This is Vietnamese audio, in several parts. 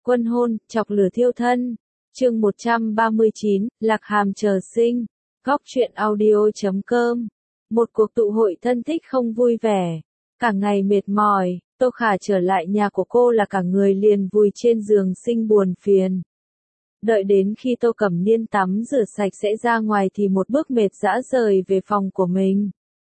Quân hôn, chọc lửa thiêu thân. Chương 139, Lạc Hàm chờ sinh. Góc truyện audio.com. Một cuộc tụ hội thân thích không vui vẻ. Cả ngày mệt mỏi, Tô Khả trở lại nhà của cô là cả người liền vùi trên giường sinh buồn phiền. Đợi đến khi Tô Cẩm Niên tắm rửa sạch sẽ ra ngoài thì một bước mệt dã rời về phòng của mình.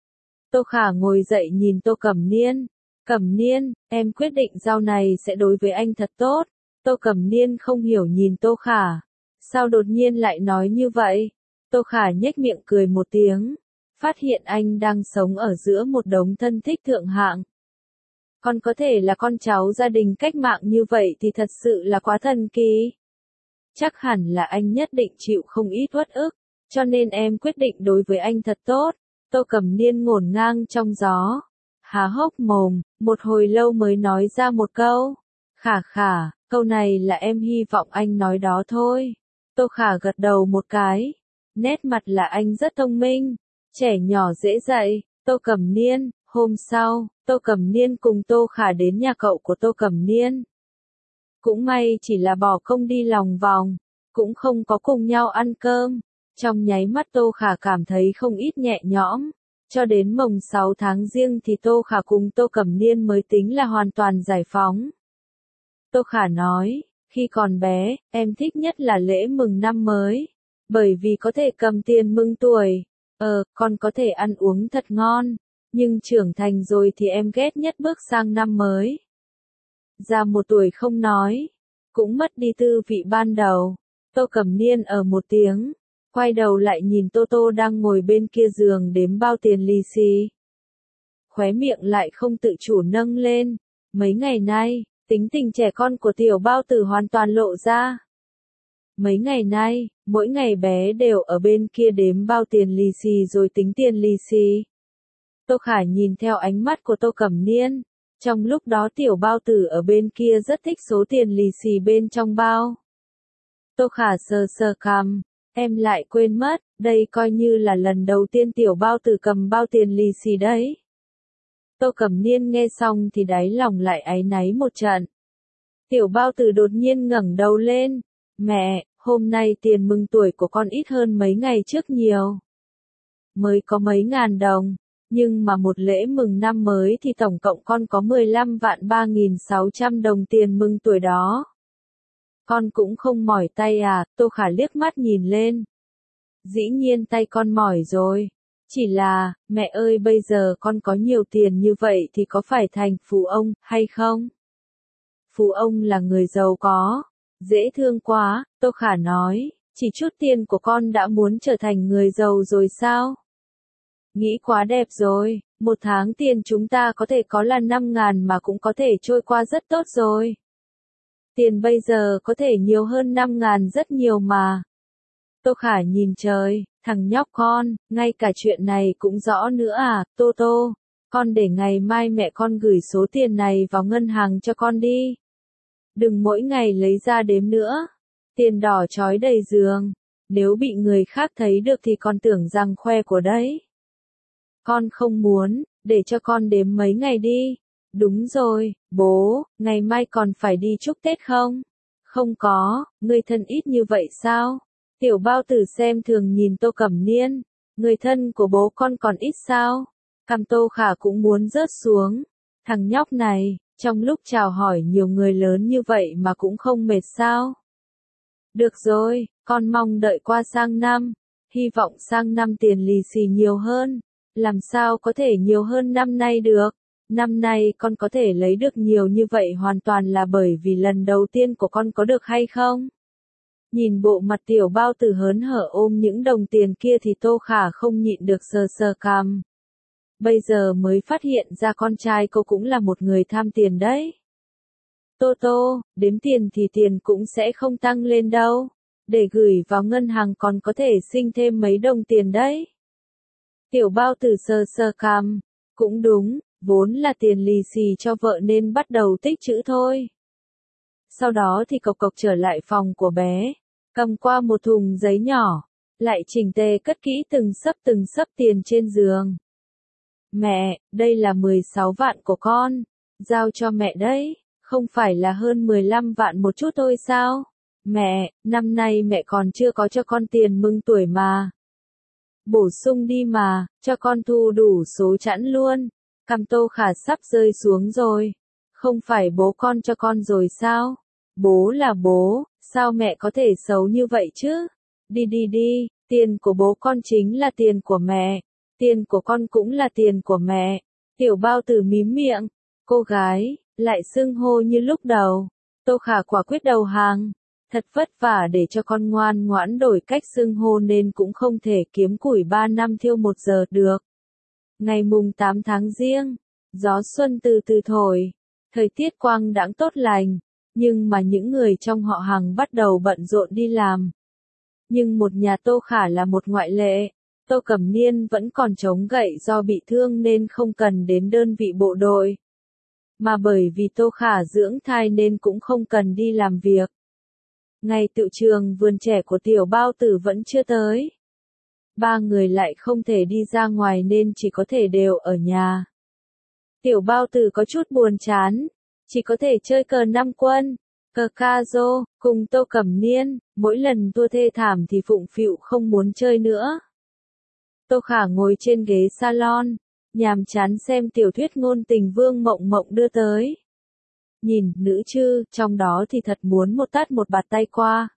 Tô Khả ngồi dậy nhìn Tô Cẩm Niên. Cẩm Niên, em quyết định sau này sẽ đối với anh thật tốt. Tô Cẩm Niên không hiểu nhìn Tô Khả. Sao đột nhiên lại nói như vậy? Tô Khả nhếch miệng cười một tiếng. Phát hiện anh đang sống ở giữa một đống thân thích thượng hạng. Còn có thể là con cháu gia đình cách mạng như vậy thì thật sự là quá thần kỳ. Chắc hẳn là anh nhất định chịu không ít uất ức, cho nên em quyết định đối với anh thật tốt. Tô Cẩm Niên ngổn ngang trong gió. Há hốc mồm, một hồi lâu mới nói ra một câu. Khả khả, câu này là em hy vọng anh nói đó thôi. Tô Khả gật đầu một cái. Nét mặt là anh rất thông minh, trẻ nhỏ dễ dạy. Tô Cẩm Niên, hôm sau, Tô Cẩm Niên cùng Tô Khả đến nhà cậu của Tô Cẩm Niên. Cũng may chỉ là bỏ công đi lòng vòng, cũng không có cùng nhau ăn cơm. Trong nháy mắt Tô Khả cảm thấy không ít nhẹ nhõm. Cho đến mồng 6 tháng Giêng thì Tô Khả cùng Tô Cẩm Niên mới tính là hoàn toàn giải phóng. Tô Khả nói, khi còn bé, em thích nhất là lễ mừng năm mới. Bởi vì có thể cầm tiền mừng tuổi. Còn có thể ăn uống thật ngon. Nhưng trưởng thành rồi thì em ghét nhất bước sang năm mới. Già một tuổi không nói, cũng mất đi tư vị ban đầu. Tô Cẩm Niên một tiếng, quay đầu lại nhìn Tô Tô đang ngồi bên kia giường đếm bao tiền lì xì. Khóe miệng lại không tự chủ nâng lên. Mấy ngày nay, tính tình trẻ con của tiểu bao tử hoàn toàn lộ ra. Mấy ngày nay, mỗi ngày bé đều ở bên kia đếm bao tiền lì xì rồi tính tiền lì xì. Tô Khả nhìn theo ánh mắt của Tô Cẩm Niên. Trong lúc đó tiểu bao tử ở bên kia rất thích số tiền lì xì bên trong bao. Tô Khả sờ sờ cằm, em lại quên mất, đây coi như là lần đầu tiên tiểu bao tử cầm bao tiền lì xì đấy. Tô Cẩm Niên nghe xong thì đáy lòng lại áy náy một trận. Tiểu bao tử đột nhiên ngẩng đầu lên. Mẹ, hôm nay tiền mừng tuổi của con ít hơn mấy ngày trước nhiều. Mới có mấy ngàn đồng. Nhưng mà một lễ mừng năm mới thì tổng cộng con có 15 vạn 3.600 đồng tiền mừng tuổi đó. Con cũng không mỏi tay à? Tô Khả liếc mắt nhìn lên. Dĩ nhiên tay con mỏi rồi. Chỉ là, mẹ ơi bây giờ con có nhiều tiền như vậy thì có phải thành phú ông, hay không? Phú ông là người giàu có. Dễ thương quá, Tô Khả nói, chỉ chút tiền của con đã muốn trở thành người giàu rồi sao? Nghĩ quá đẹp rồi, một tháng tiền chúng ta có thể có là 5.000 mà cũng có thể trôi qua rất tốt rồi. Tiền bây giờ có thể nhiều hơn 5.000 rất nhiều mà. Tô Khả nhìn trời, thằng nhóc con, ngay cả chuyện này cũng rõ nữa à? Tô Tô, con để ngày mai mẹ con gửi số tiền này vào ngân hàng cho con đi. Đừng mỗi ngày lấy ra đếm nữa. Tiền đỏ trói đầy giường. Nếu bị người khác thấy được thì con tưởng rằng khoe của đấy. Con không muốn, để cho con đếm mấy ngày đi. Đúng rồi, bố, ngày mai còn phải đi chúc Tết không? Không có, người thân ít như vậy sao? Tiểu bao tử xem thường nhìn Tô Cẩm Niên. Người thân của bố con còn ít sao? Cằm Tô Khả cũng muốn rớt xuống. Thằng nhóc này, trong lúc chào hỏi nhiều người lớn như vậy mà cũng không mệt sao? Được rồi, con mong đợi qua sang năm. Hy vọng sang năm tiền lì xì nhiều hơn. Làm sao có thể nhiều hơn năm nay được? Năm nay con có thể lấy được nhiều như vậy hoàn toàn là bởi vì lần đầu tiên của con có được hay không? Nhìn bộ mặt tiểu bao tử hớn hở ôm những đồng tiền kia thì Tô Khả không nhịn được sờ sờ cằm. Bây giờ mới phát hiện ra con trai cô cũng là một người tham tiền đấy. Tô Tô, đếm tiền thì tiền cũng sẽ không tăng lên đâu. Để gửi vào ngân hàng còn có thể sinh thêm mấy đồng tiền đấy. Tiểu bao tử sờ sờ cằm. Cũng đúng, vốn là tiền lì xì cho vợ nên bắt đầu tích trữ thôi. Sau đó thì cộc cộc trở lại phòng của bé. Cầm qua một thùng giấy nhỏ. Lại chỉnh tề cất kỹ từng sấp tiền trên giường. Mẹ, đây là 16 vạn của con. Giao cho mẹ đấy. Không phải là hơn 15 vạn một chút thôi sao? Mẹ, năm nay mẹ còn chưa có cho con tiền mừng tuổi mà. Bổ sung đi mà, cho con thu đủ số chẵn luôn. Cằm Tô Khả sắp rơi xuống rồi. Không phải bố con cho con rồi sao? Bố là bố, sao mẹ có thể xấu như vậy chứ? Đi đi đi, tiền của bố con chính là tiền của mẹ. Tiền của con cũng là tiền của mẹ. Tiểu Bao Tử mím miệng. Cô gái, lại xưng hô như lúc đầu. Tô Khả quả quyết đầu hàng. Thật vất vả để cho con ngoan ngoãn đổi cách xưng hô nên cũng không thể kiếm củi 3 năm thiêu 1 giờ được. Ngày mùng 8 tháng Giêng, gió xuân từ từ thổi, thời tiết quang đãng tốt lành, nhưng mà những người trong họ Hàng bắt đầu bận rộn đi làm. Nhưng một nhà Tô Khả là một ngoại lệ. Tô Cẩm Niên vẫn còn chống gậy do bị thương nên không cần đến đơn vị bộ đội. Mà bởi vì Tô Khả dưỡng thai nên cũng không cần đi làm việc. Ngày tựu trường vườn trẻ của Tiểu Bao Tử vẫn chưa tới. Ba người lại không thể đi ra ngoài nên chỉ có thể đều ở nhà. Tiểu Bao Tử có chút buồn chán, chỉ có thể chơi cờ 5 quân, cờ ca rô, cùng Tô Cẩm Niên, mỗi lần thua thê thảm thì phụng phịu không muốn chơi nữa. Tô Khả ngồi trên ghế salon, nhàm chán xem tiểu thuyết ngôn tình Vương Mộng Mộng đưa tới. Nhìn, nữ chư, trong đó thì thật muốn một tát một bạt tay qua.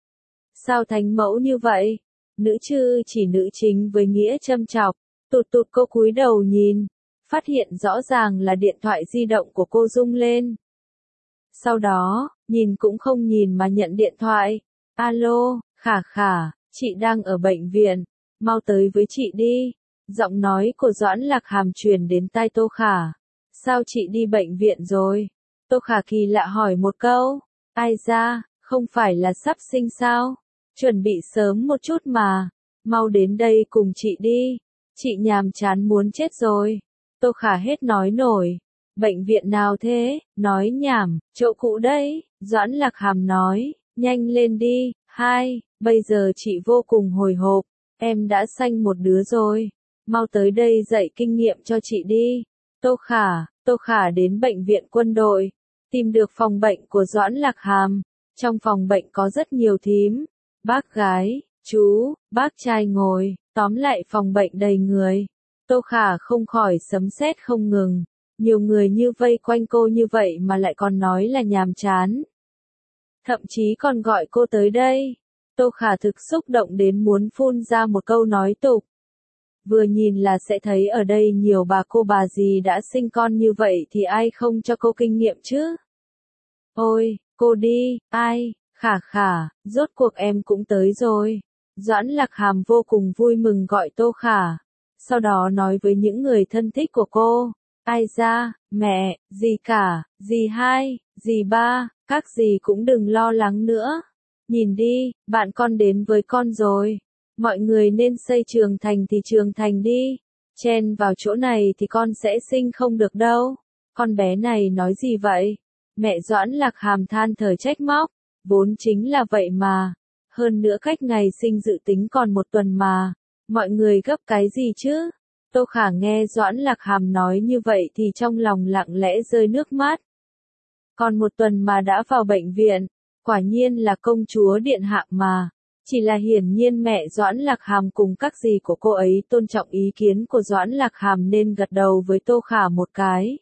Sao thánh mẫu như vậy? Nữ chư chỉ nữ chính với nghĩa châm chọc, tụt tụt cô cúi đầu nhìn, phát hiện rõ ràng là điện thoại di động của cô rung lên. Sau đó, nhìn cũng không nhìn mà nhận điện thoại. Alo, Khả Khả, chị đang ở bệnh viện, mau tới với chị đi. Giọng nói của Doãn Lạc Hàm truyền đến tai Tô Khả. Sao chị đi bệnh viện rồi? Tô Khả kỳ lạ hỏi một câu. Ai ra, không phải là sắp sinh sao? Chuẩn bị sớm một chút mà. Mau đến đây cùng chị đi. Chị nhàm chán muốn chết rồi. Tô Khả hết nói nổi. Bệnh viện nào thế? Nói nhảm, chỗ cũ đấy. Doãn Lạc Hàm nói. Nhanh lên đi. Bây giờ chị vô cùng hồi hộp. Em đã sanh một đứa rồi. Mau tới đây dạy kinh nghiệm cho chị đi. Tô Khả đến bệnh viện quân đội. Tìm được phòng bệnh của Doãn Lạc Hàm. Trong phòng bệnh có rất nhiều thím, bác gái, chú, bác trai ngồi, tóm lại phòng bệnh đầy người. Tô Khả không khỏi sấm sét không ngừng. Nhiều người như vây quanh cô như vậy mà lại còn nói là nhàm chán. Thậm chí còn gọi cô tới đây. Tô Khả thực xúc động đến muốn phun ra một câu nói tục. Vừa nhìn là sẽ thấy ở đây nhiều bà cô bà dì đã sinh con như vậy thì ai không cho cô kinh nghiệm chứ? Ôi, cô đi, ai, Khả, rốt cuộc em cũng tới rồi. Doãn Lạc Hàm vô cùng vui mừng gọi Tô Khả. Sau đó nói với những người thân thích của cô. Ai ra, mẹ, dì cả, dì hai, dì ba, các dì cũng đừng lo lắng nữa. Nhìn đi, bạn con đến với con rồi. Mọi người nên xây trường thành thì trường thành đi. Chen vào chỗ này thì con sẽ sinh không được đâu. Con bé này nói gì vậy? Mẹ Doãn Lạc Hàm than thở trách móc. Vốn chính là vậy mà. Hơn nữa cách ngày sinh dự tính còn 1 tuần mà. Mọi người gấp cái gì chứ? Tô Khả nghe Doãn Lạc Hàm nói như vậy thì trong lòng lặng lẽ rơi nước mắt. Còn 1 tuần mà đã vào bệnh viện. Quả nhiên là công chúa điện hạ mà. Chỉ là hiển nhiên mẹ Doãn Lạc Hàm cùng các dì của cô ấy tôn trọng ý kiến của Doãn Lạc Hàm nên gật đầu với Tô Khả một cái.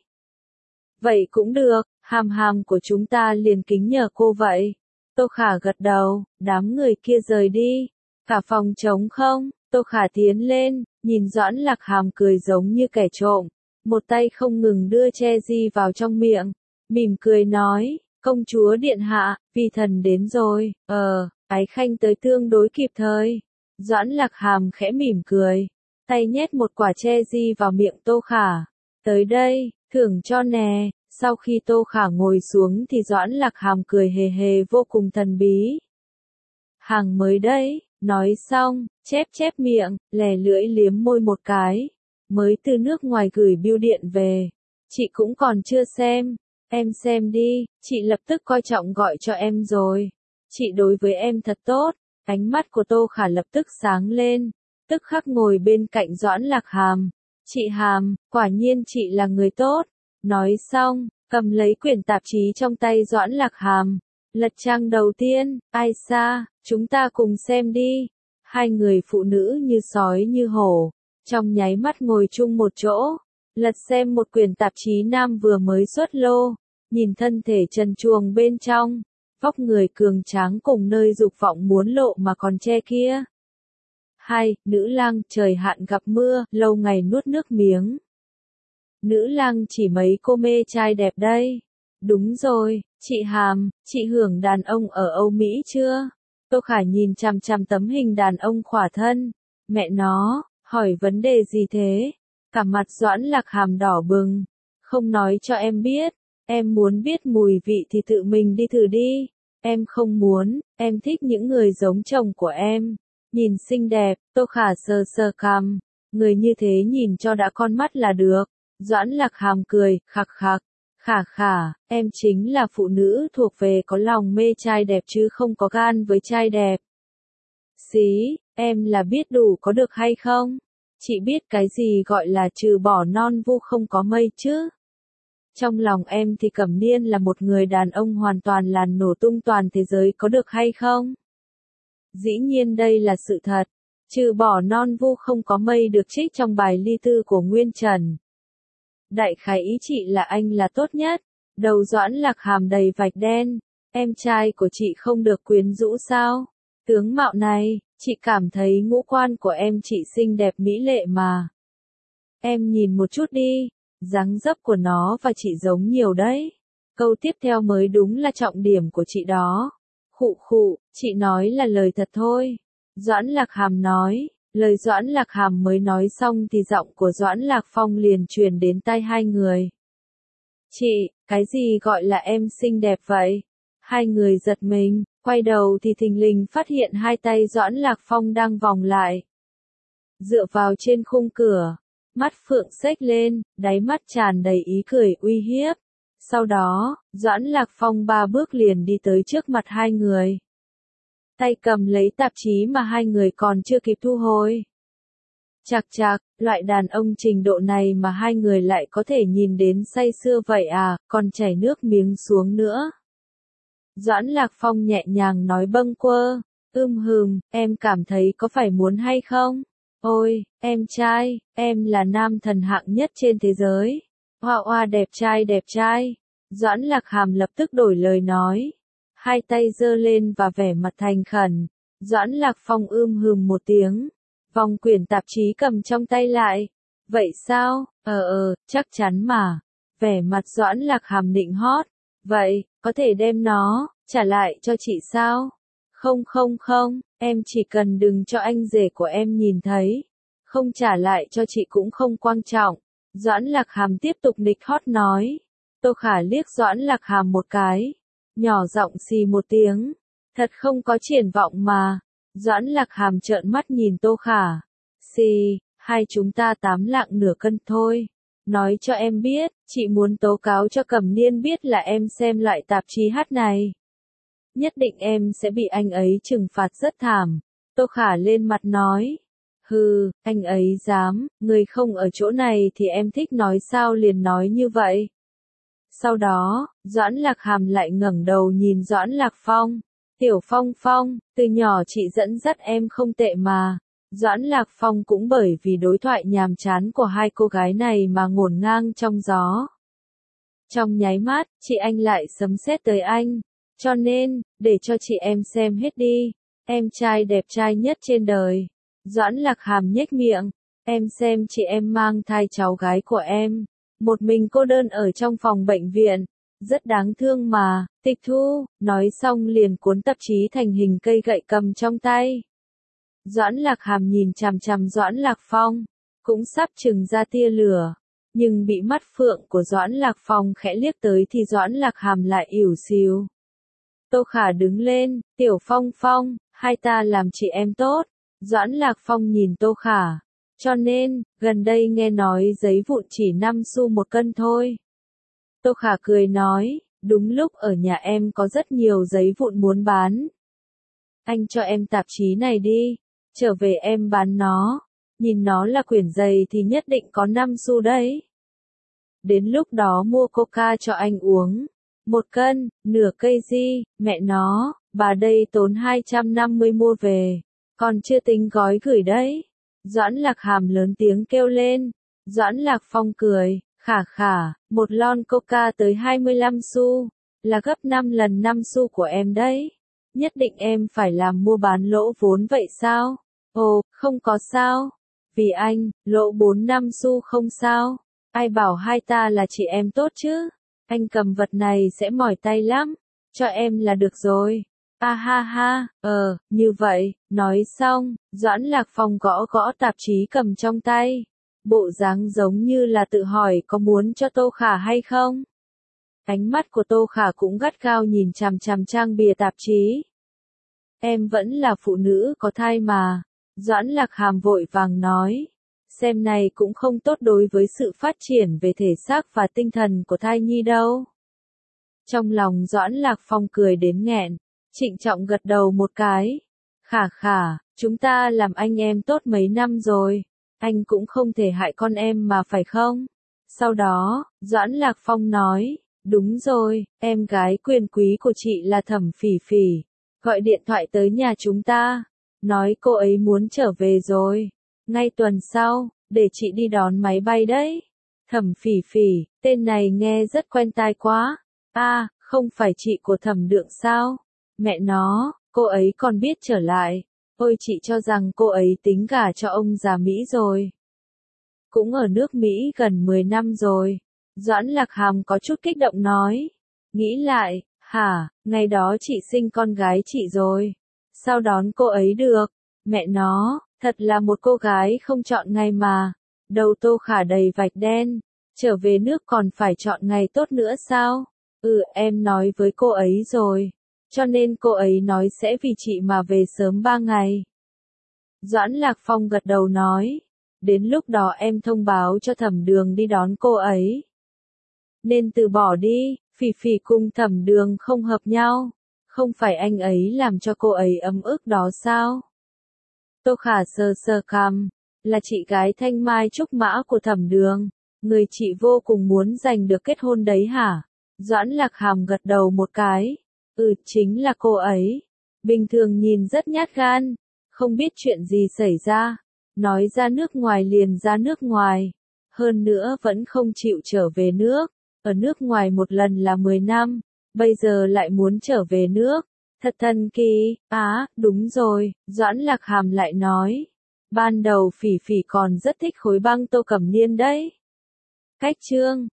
Vậy cũng được, Hàm của chúng ta liền kính nhờ cô vậy. Tô Khả gật đầu, đám người kia rời đi. Cả phòng trống không, Tô Khả tiến lên, nhìn Doãn Lạc Hàm cười giống như kẻ trộm. Một tay không ngừng đưa che di vào trong miệng. Mỉm cười nói, công chúa điện hạ, vi thần đến rồi, ái khanh tới tương đối kịp thời. Doãn Lạc Hàm khẽ mỉm cười, tay nhét một quả che di vào miệng Tô Khả. Tới đây, thưởng cho nè. Sau khi Tô Khả ngồi xuống thì Doãn Lạc Hàm cười hề hề vô cùng thần bí. Hàng mới đấy, nói xong, chép miệng, lè lưỡi liếm môi một cái. Mới từ nước ngoài gửi bưu điện về. Chị cũng còn chưa xem. Em xem đi, chị lập tức coi trọng gọi cho em rồi. Chị đối với em thật tốt. Ánh mắt của Tô Khả lập tức sáng lên. Tức khắc ngồi bên cạnh Doãn Lạc Hàm. Chị Hàm, quả nhiên chị là người tốt. Nói xong, cầm lấy quyển tạp chí trong tay Doãn Lạc Hàm, lật trang đầu tiên, ai xa, chúng ta cùng xem đi. Hai người phụ nữ như sói như hổ, trong nháy mắt ngồi chung một chỗ, lật xem một quyển tạp chí nam vừa mới xuất lô, nhìn thân thể trần truồng bên trong, vóc người cường tráng cùng nơi dục vọng muốn lộ mà còn che kia. Hai, nữ lang, trời hạn gặp mưa, lâu ngày nuốt nước miếng. Nữ lang chỉ mấy cô mê trai đẹp đây. Đúng rồi, chị Hàm, chị hưởng đàn ông ở Âu Mỹ chưa? Tô Khả nhìn chằm chằm tấm hình đàn ông khỏa thân. Mẹ nó, hỏi vấn đề gì thế? Cả mặt Doãn Lạc Hàm đỏ bừng. Không nói cho em biết. Em muốn biết mùi vị thì tự mình đi thử đi. Em không muốn, em thích những người giống chồng của em. Nhìn xinh đẹp, Tô Khả sờ sờ cằm. Người như thế nhìn cho đã con mắt là được. Doãn Lạc Hàm cười, khặc khặc. Khả khả, em chính là phụ nữ thuộc về có lòng mê trai đẹp chứ không có gan với trai đẹp. Xí, em là biết đủ có được hay không? Chị biết cái gì gọi là trừ bỏ non vu không có mây chứ? Trong lòng em thì Cẩm Niên là một người đàn ông hoàn toàn làm nổ tung toàn thế giới có được hay không? Dĩ nhiên đây là sự thật. Trừ bỏ non vu không có mây được trích trong bài ly tư của Nguyên Trần. Đại khái ý chị là anh là tốt nhất. Đầu Doãn Lạc Hàm đầy vạch đen. Em trai của chị không được quyến rũ sao? Tướng mạo này, chị cảm thấy ngũ quan của em chị xinh đẹp mỹ lệ mà. Em nhìn một chút đi, dáng dấp của nó và chị giống nhiều đấy. Câu tiếp theo mới đúng là trọng điểm của chị đó. Khụ khụ, chị nói là lời thật thôi. Doãn Lạc Hàm nói. Lời Doãn Lạc Hàm mới nói xong thì giọng của Doãn Lạc Phong liền truyền đến tai hai người. Chị, cái gì gọi là em xinh đẹp vậy? Hai người giật mình, quay đầu thì thình lình phát hiện hai tay Doãn Lạc Phong đang vòng lại. Dựa vào trên khung cửa, mắt phượng xếch lên, đáy mắt tràn đầy ý cười uy hiếp. Sau đó, Doãn Lạc Phong ba bước liền đi tới trước mặt hai người. Tay cầm lấy tạp chí mà hai người còn chưa kịp thu hồi. Chạc chạc, loại đàn ông trình độ này mà hai người lại có thể nhìn đến say sưa vậy à, còn chảy nước miếng xuống nữa. Doãn Lạc Phong nhẹ nhàng nói bâng quơ, em cảm thấy có phải muốn hay không? Ôi, em trai, em là nam thần hạng nhất trên thế giới. Hoa hoa đẹp trai. Doãn Lạc Hàm lập tức đổi lời nói. Hai tay giơ lên và vẻ mặt thành khẩn. Doãn Lạc Phong một tiếng. Vòng quyển tạp chí cầm trong tay lại. Vậy sao? Chắc chắn mà. Vẻ mặt Doãn Lạc Hàm nịnh hót. Vậy, có thể đem nó, trả lại cho chị sao? Không, em chỉ cần đừng cho anh rể của em nhìn thấy. Không trả lại cho chị cũng không quan trọng. Doãn Lạc Hàm tiếp tục nịnh hót nói. Tô Khả liếc Doãn Lạc Hàm một cái. Nhỏ giọng xì một tiếng. Thật không có triển vọng mà. Doãn Lạc Hàm trợn mắt nhìn Tô Khả. Xì, hai chúng ta 8 lạng nửa cân thôi. Nói cho em biết, chị muốn tố cáo cho Cẩm Niên biết là em xem loại tạp chí hát này. Nhất định em sẽ bị anh ấy trừng phạt rất thảm. Tô Khả lên mặt nói. Hừ, anh ấy dám, người không ở chỗ này thì em thích nói sao liền nói như vậy. Sau đó, Doãn Lạc Hàm lại ngẩng đầu nhìn Doãn Lạc Phong. Tiểu Phong, từ nhỏ chị dẫn dắt em không tệ mà. Doãn Lạc Phong cũng bởi vì đối thoại nhàm chán của hai cô gái này mà ngổn ngang trong gió. Trong nháy mắt, chị anh lại sấm sét tới anh. Cho nên, để cho chị em xem hết đi. Em trai đẹp trai nhất trên đời. Doãn Lạc Hàm nhếch miệng. Em xem chị em mang thai cháu gái của em. Một mình cô đơn ở trong phòng bệnh viện. Rất đáng thương mà. Tịch Thu, nói xong liền cuốn tạp chí thành hình cây gậy cầm trong tay. Doãn Lạc Hàm nhìn chằm chằm Doãn Lạc Phong. Cũng sắp chừng ra tia lửa. Nhưng bị mắt phượng của Doãn Lạc Phong khẽ liếc tới thì Doãn Lạc Hàm lại ỉu xìu. Tô Khả đứng lên, Tiểu Phong, hai ta làm chị em tốt. Doãn Lạc Phong nhìn Tô Khả. Cho nên, gần đây nghe nói giấy vụn chỉ 5 xu một cân thôi. Tô Khả cười nói, đúng lúc ở nhà em có rất nhiều giấy vụn muốn bán. Anh cho em tạp chí này đi, trở về em bán nó. Nhìn nó là quyển dày thì nhất định có 5 xu đấy. đến lúc đó mua coca cho anh uống. 1 cân, nửa cây gì, mẹ nó, bà đây tốn 250 mua về, còn chưa tính gói gửi đấy. Doãn Lạc Hàm lớn tiếng kêu lên. Doãn Lạc Phong cười, khả khả, một lon coca tới 25 xu, là gấp 5 lần 5 xu của em đấy. Nhất định em phải làm mua bán lỗ vốn vậy sao? Ồ, không có sao. Vì anh, lỗ 4-5 xu không sao. Ai bảo hai ta là chị em tốt chứ? Anh cầm vật này sẽ mỏi tay lắm. Cho em là được rồi. A ha ha, như vậy, nói xong, Doãn Lạc Phong gõ gõ tạp chí cầm trong tay. Bộ dáng giống như là tự hỏi có muốn cho Tô Khả hay không? Ánh mắt của Tô Khả cũng gắt gao nhìn chằm chằm trang bìa tạp chí. Em vẫn là phụ nữ có thai mà. Doãn Lạc Hàm vội vàng nói. Xem này cũng không tốt đối với sự phát triển về thể xác và tinh thần của thai nhi đâu. Trong lòng Doãn Lạc Phong cười đến nghẹn, trịnh trọng gật đầu một cái. Khả khả, chúng ta làm anh em tốt mấy năm rồi, anh cũng không thể hại con em mà phải không? Sau đó, Doãn Lạc Phong nói, đúng rồi, em gái quyền quý của chị là Thẩm Phỉ Phỉ, gọi điện thoại tới nhà chúng ta, nói cô ấy muốn trở về rồi, ngay tuần sau, để chị đi đón máy bay đấy. Thẩm Phỉ Phỉ, tên này nghe rất quen tai quá. À, không phải chị của Thẩm Đượng sao? Mẹ nó, cô ấy còn biết trở lại. Ôi chị cho rằng cô ấy tính gả cho ông già Mỹ rồi. Cũng ở nước Mỹ gần 10 năm rồi. Doãn Lạc Hàm có chút kích động nói. Nghĩ lại, hả, ngày đó chị sinh con gái chị rồi. Sao đón cô ấy được? Mẹ nó, thật là một cô gái không chọn ngày mà. Đầu Tô Khả đầy vạch đen. Trở về nước còn phải chọn ngày tốt nữa sao? Em nói với cô ấy rồi. Cho nên cô ấy nói sẽ vì chị mà về sớm 3 ngày. Doãn Lạc Phong gật đầu nói. Đến lúc đó em thông báo cho Thẩm Đường đi đón cô ấy. Nên từ bỏ đi, Phỉ Phỉ cùng Thẩm Đường không hợp nhau. Không phải anh ấy làm cho cô ấy ấm ức đó sao? Tô Khả sờ sờ cằm, là chị gái thanh mai trúc mã của Thẩm Đường. Người chị vô cùng muốn giành được kết hôn đấy hả? Doãn Lạc Hàm gật đầu một cái. Chính là cô ấy. Bình thường nhìn rất nhát gan, không biết chuyện gì xảy ra. Nói ra nước ngoài liền ra nước ngoài. Hơn nữa vẫn không chịu trở về nước. Ở nước ngoài một lần là 10 năm, bây giờ lại muốn trở về nước. Thật thần kỳ. Đúng rồi, Doãn Lạc Hàm lại nói. Ban đầu Phỉ Phỉ còn rất thích khối băng Tô Cẩm Niên đấy. Cách chương